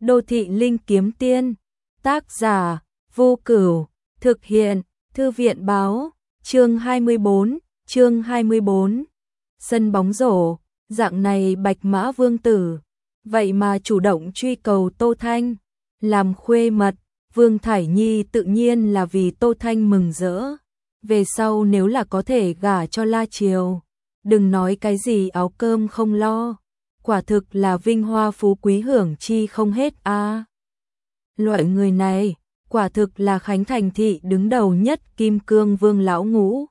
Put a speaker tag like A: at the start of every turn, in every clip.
A: Đô thị linh kiếm tiên, tác giả, Vô Cửu, thực hiện, Thư viện báo, chương 24, sân bóng rổ, dạng này Bạch Mã Vương Tử, vậy mà chủ động truy cầu Tô Thanh, làm khuê mật, Vương Thải Nhi tự nhiên là vì Tô Thanh mừng rỡ, về sau nếu là có thể gả cho La Triều, đừng nói cái gì áo cơm không lo. Quả thực là vinh hoa phú quý hưởng chi không hết a. Loại người này, quả thực là Khánh Thành thị đứng đầu nhất Kim Cương Vương lão ngũ.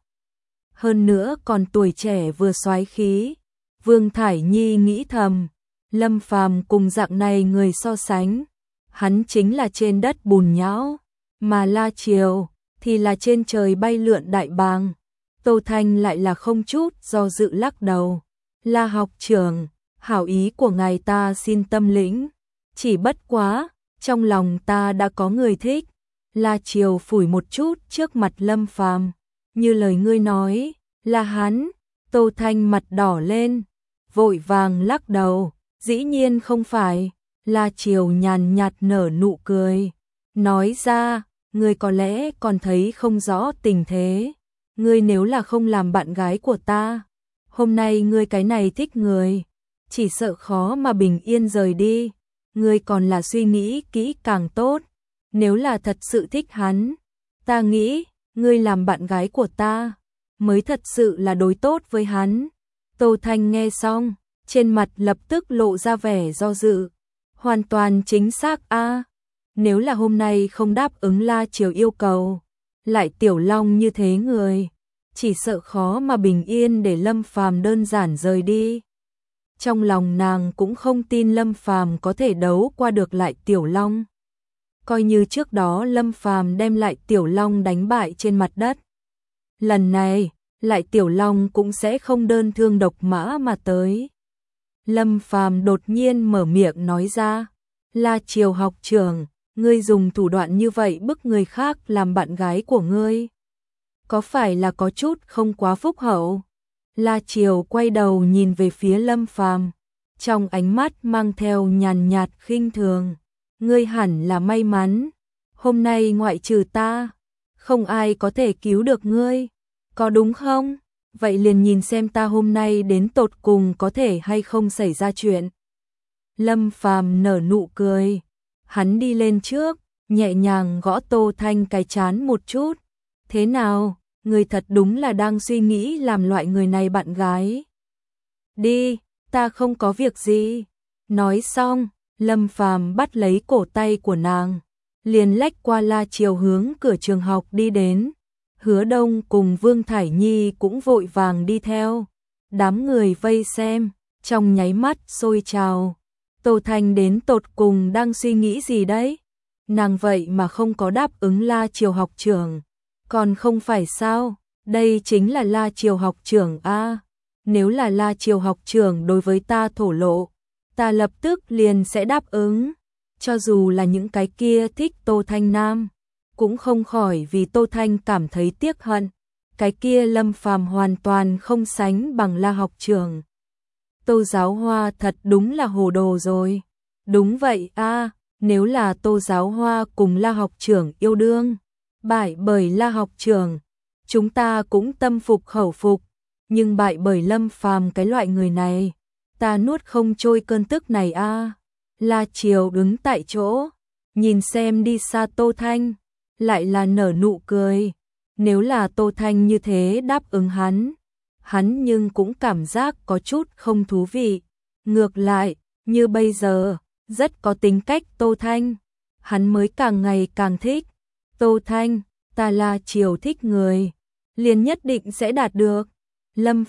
A: Hơn nữa còn tuổi trẻ vừa soái khí. Vương Thải Nhi nghĩ thầm, Lâm Phàm cùng dạng này người so sánh, hắn chính là trên đất bùn nhão, mà La Triều thì là trên trời bay lượn đại bàng. Tô Thanh lại là không chút do dự lắc đầu. La học trưởng, hảo ý của ngài ta xin tâm lĩnh, chỉ bất quá, trong lòng ta đã có người thích. La Triều phủi một chút trước mặt Lâm Phàm, như lời ngươi nói, là hắn. Tô Thanh mặt đỏ lên, vội vàng lắc đầu, dĩ nhiên không phải. La Triều nhàn nhạt nở nụ cười, nói ra, ngươi có lẽ còn thấy không rõ tình thế. Ngươi nếu là không làm bạn gái của ta, hôm nay ngươi cái này thích người, chỉ sợ khó mà bình yên rời đi. Ngươi còn là suy nghĩ kỹ càng tốt. Nếu là thật sự thích hắn, ta nghĩ, ngươi làm bạn gái của ta, mới thật sự là đối tốt với hắn. Tô Thanh nghe xong, trên mặt lập tức lộ ra vẻ do dự. Hoàn toàn chính xác a. Nếu là hôm nay không đáp ứng La Triều yêu cầu, lại Tiểu Long như thế người, chỉ sợ khó mà bình yên để Lâm Phàm đơn giản rời đi. Trong lòng nàng cũng không tin Lâm Phàm có thể đấu qua được lại Tiểu Long. Coi như trước đó Lâm Phàm đem lại Tiểu Long đánh bại trên mặt đất, lần này lại Tiểu Long cũng sẽ không đơn thương độc mã mà tới. Lâm Phàm đột nhiên mở miệng nói ra, La Triều học trưởng, ngươi dùng thủ đoạn như vậy bức người khác làm bạn gái của ngươi, có phải là có chút không quá phúc hậu? La Triều quay đầu nhìn về phía Lâm Phàm, trong ánh mắt mang theo nhàn nhạt khinh thường. Ngươi hẳn là may mắn, hôm nay ngoại trừ ta, không ai có thể cứu được ngươi, có đúng không? Vậy liền nhìn xem ta hôm nay đến tột cùng có thể hay không xảy ra chuyện. Lâm Phàm nở nụ cười, hắn đi lên trước, nhẹ nhàng gõ Tô Thanh cái trán một chút. Thế nào, ngươi thật đúng là đang suy nghĩ làm loại người này bạn gái. Đi, ta không có việc gì. Nói xong, Lâm Phàm bắt lấy cổ tay của nàng, liền lách qua La Triều hướng cửa trường học đi đến. Hứa Đông cùng Vương Thải Nhi cũng vội vàng đi theo. Đám người vây xem, trong nháy mắt sôi trào. Tô Thanh đến tột cùng đang suy nghĩ gì đấy? Nàng vậy mà không có đáp ứng La Triều học trưởng. Còn không phải sao, đây chính là La Triều học trưởng a. Nếu là La Triều học trưởng đối với ta thổ lộ, ta lập tức liền sẽ đáp ứng. Cho dù là những cái kia thích Tô Thanh nam, cũng không khỏi vì Tô Thanh cảm thấy tiếc hận. Cái kia Lâm Phàm hoàn toàn không sánh bằng La học trưởng. Tô Giáo Hoa thật đúng là hồ đồ rồi. Đúng vậy a, nếu là Tô Giáo Hoa cùng La học trưởng yêu đương, bại bởi La học trưởng, chúng ta cũng tâm phục khẩu phục, nhưng bại bởi Lâm Phàm cái loại người này, ta nuốt không trôi cơn tức này a. La Triều đứng tại chỗ, nhìn xem đi xa Tô Thanh, lại là nở nụ cười. Nếu là Tô Thanh như thế đáp ứng hắn nhưng cũng cảm giác có chút không thú vị. Ngược lại, như bây giờ, rất có tính cách Tô Thanh, hắn mới càng ngày càng thích. Tô Thanh, ta La Triều thích người, liền nhất định sẽ đạt được. Lâm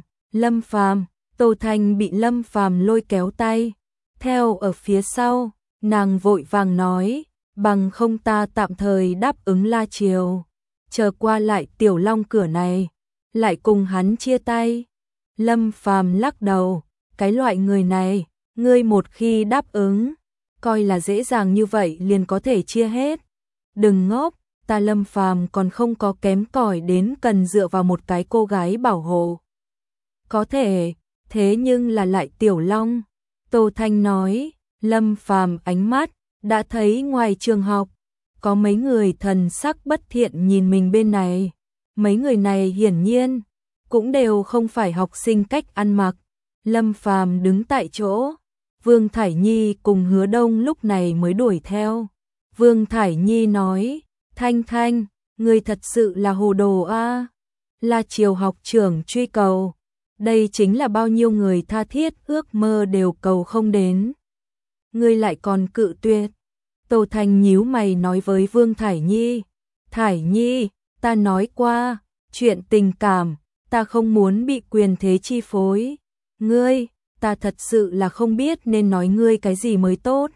A: Phàm, Tô Thanh bị Lâm Phàm lôi kéo tay, theo ở phía sau, nàng vội vàng nói, bằng không ta tạm thời đáp ứng La Triều, chờ qua lại Tiểu Long cửa này, lại cùng hắn chia tay. Lâm Phàm lắc đầu, cái loại người này, ngươi một khi đáp ứng, coi là dễ dàng như vậy liền có thể chia hết. Đừng ngốc, ta Lâm Phàm còn không có kém cỏi đến cần dựa vào một cái cô gái bảo hộ. Có thể, thế nhưng là lại Tiểu Long. Tô Thanh nói, Lâm Phàm ánh mắt đã thấy ngoài trường học có mấy người thần sắc bất thiện nhìn mình bên này. Mấy người này hiển nhiên cũng đều không phải học sinh cách ăn mặc. Lâm Phàm đứng tại chỗ, Vương Thải Nhi cùng Hứa Đông lúc này mới đuổi theo. Vương Thải Nhi nói, Thanh Thanh, ngươi thật sự là hồ đồ a. Là Triều học trưởng truy cầu, đây chính là bao nhiêu người tha thiết ước mơ đều cầu không đến. Ngươi lại còn cự tuyệt. Tô Thanh nhíu mày nói với Vương Thải Nhi, Thải Nhi, ta nói qua, chuyện tình cảm, ta không muốn bị quyền thế chi phối. Ngươi, ta thật sự là không biết nên nói ngươi cái gì mới tốt.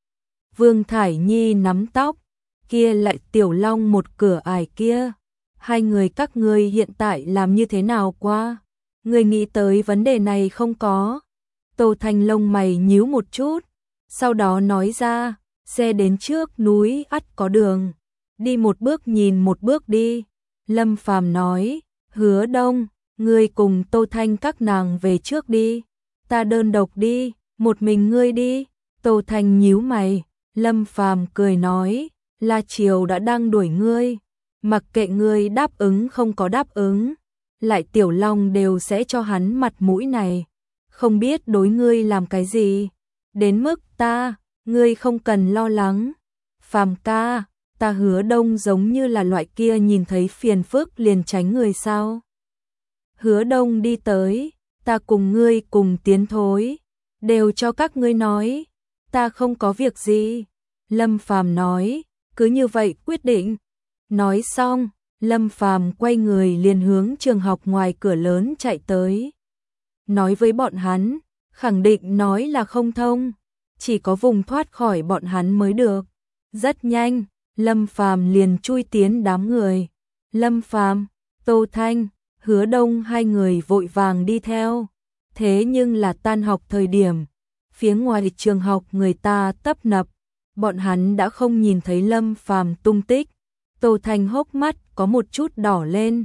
A: Vương Thải Nhi nắm tóc, kia lại Tiểu Long một cửa ải kia. Hai người các ngươi hiện tại làm như thế nào qua? Ngươi nghĩ tới vấn đề này không có? Tô Thanh lông mày nhíu một chút, sau đó nói ra, xe đến trước núi ắt có đường, đi một bước nhìn một bước đi. Lâm Phàm nói, Hứa Đông, ngươi cùng Tô Thanh các nàng về trước đi, ta đơn độc đi, một mình ngươi đi. Tô Thanh nhíu mày, Lâm Phàm cười nói, La Triều đã đang đuổi ngươi, mặc kệ ngươi đáp ứng không có đáp ứng, lại Tiểu Long đều sẽ cho hắn mặt mũi này, không biết đối ngươi làm cái gì, đến mức ngươi không cần lo lắng. Phàm ca, ta Hứa Đông giống như là loại kia nhìn thấy phiền phức liền tránh người sao? Hứa Đông đi tới, ta cùng ngươi cùng tiến thối, đều cho các ngươi nói, ta không có việc gì. Lâm Phàm nói, cứ như vậy quyết định. Nói xong, Lâm Phàm quay người liền hướng trường học ngoài cửa lớn chạy tới. Nói với bọn hắn, khẳng định nói là không thông, chỉ có vùng thoát khỏi bọn hắn mới được. Rất nhanh, Lâm Phàm liền chui tiến đám người. Lâm Phàm, Tô Thanh, Hứa Đông hai người vội vàng đi theo. Thế nhưng là tan học thời điểm, phía ngoài trường học người ta tấp nập, bọn hắn đã không nhìn thấy Lâm Phàm tung tích. Tô Thanh hốc mắt có một chút đỏ lên.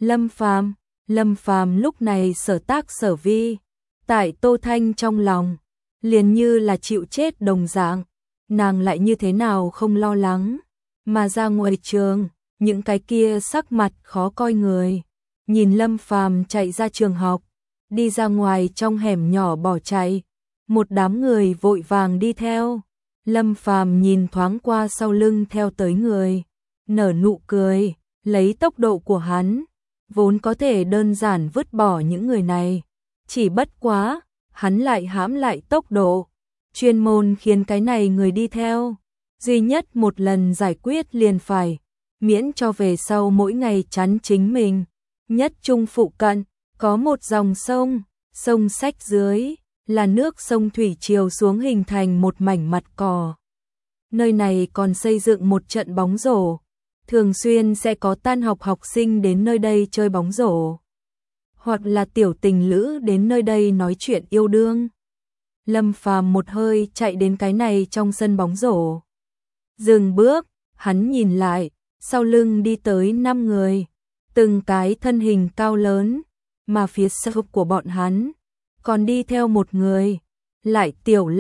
A: Lâm Phàm lúc này sở tác sở vi, tại Tô Thanh trong lòng, liền như là chịu chết đồng dạng, nàng lại như thế nào không lo lắng, mà ra ngoài trường, những cái kia sắc mặt khó coi người, nhìn Lâm Phàm chạy ra trường học, đi ra ngoài trong hẻm nhỏ bỏ chạy, một đám người vội vàng đi theo. Lâm Phàm nhìn thoáng qua sau lưng theo tới người, nở nụ cười, lấy tốc độ của hắn, vốn có thể đơn giản vứt bỏ những người này, chỉ bất quá, hắn lại hãm lại tốc độ, chuyên môn khiến cái này người đi theo, duy nhất một lần giải quyết liền phải, miễn cho về sau mỗi ngày chắn chính mình. Nhất trung phụ cận, có một dòng sông, sông Sách dưới, là nước sông thủy triều xuống hình thành một mảnh mặt cỏ. Nơi này còn xây dựng một trận bóng rổ, thường xuyên sẽ có tan học học sinh đến nơi đây chơi bóng rổ, hoặc là tiểu tình lữ đến nơi đây nói chuyện yêu đương. Lâm Phàm một hơi chạy đến cái này trong sân bóng rổ. Dừng bước, hắn nhìn lại, sau lưng đi tới 5 người, từng cái thân hình cao lớn, mà phía sau của bọn hắn còn đi theo một người, lại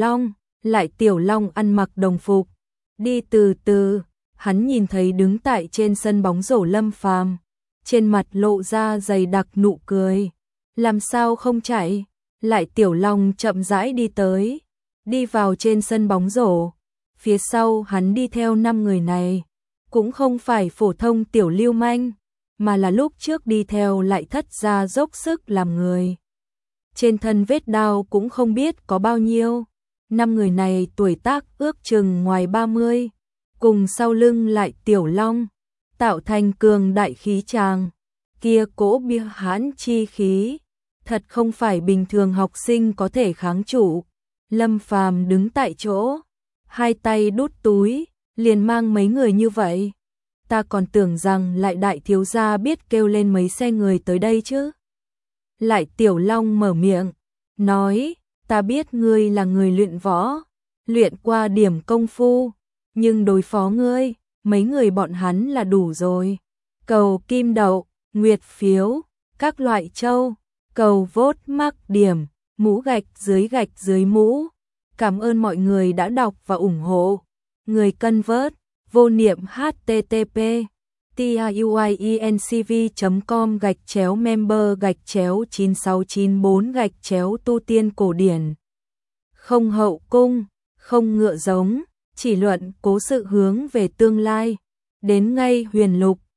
A: Tiểu Long ăn mặc đồng phục, đi từ từ, hắn nhìn thấy đứng tại trên sân bóng rổ Lâm Phàm, trên mặt lộ ra dày đặc nụ cười, làm sao không chạy, lại Tiểu Long chậm rãi đi tới, đi vào trên sân bóng rổ, phía sau hắn đi theo 5 người này, cũng không phải phổ thông tiểu lưu manh, mà là lúc trước đi theo lại thất ra dốc sức làm người. Trên thân vết đao cũng không biết có bao nhiêu, 5 người này tuổi tác ước chừng ngoài 30, cùng sau lưng lại Tiểu Long, tạo thành cường đại khí tràng, kia cỗ bia hãn chi khí, thật không phải bình thường học sinh có thể kháng trụ. Lâm Phàm đứng tại chỗ, hai tay đút túi, liền mang mấy người như vậy. Ta còn tưởng rằng lại đại thiếu gia biết kêu lên mấy xe người tới đây chứ. Lại Tiểu Long mở miệng, nói, ta biết ngươi là người luyện võ, luyện qua điểm công phu, nhưng đối phó ngươi, mấy người bọn hắn là đủ rồi. Cầu kim đậu, nguyệt phiếu, các loại châu, cầu vote mắc điểm, mũ gạch dưới mũ, Cảm ơn mọi người đã đọc và ủng hộ. Người cân vớt, vô niệm http tiuincv.com/member/9694- tu tiên không hậu cung, không ngựa giống, chỉ luận cố sự hướng về tương lai. Đến ngay huyền lục.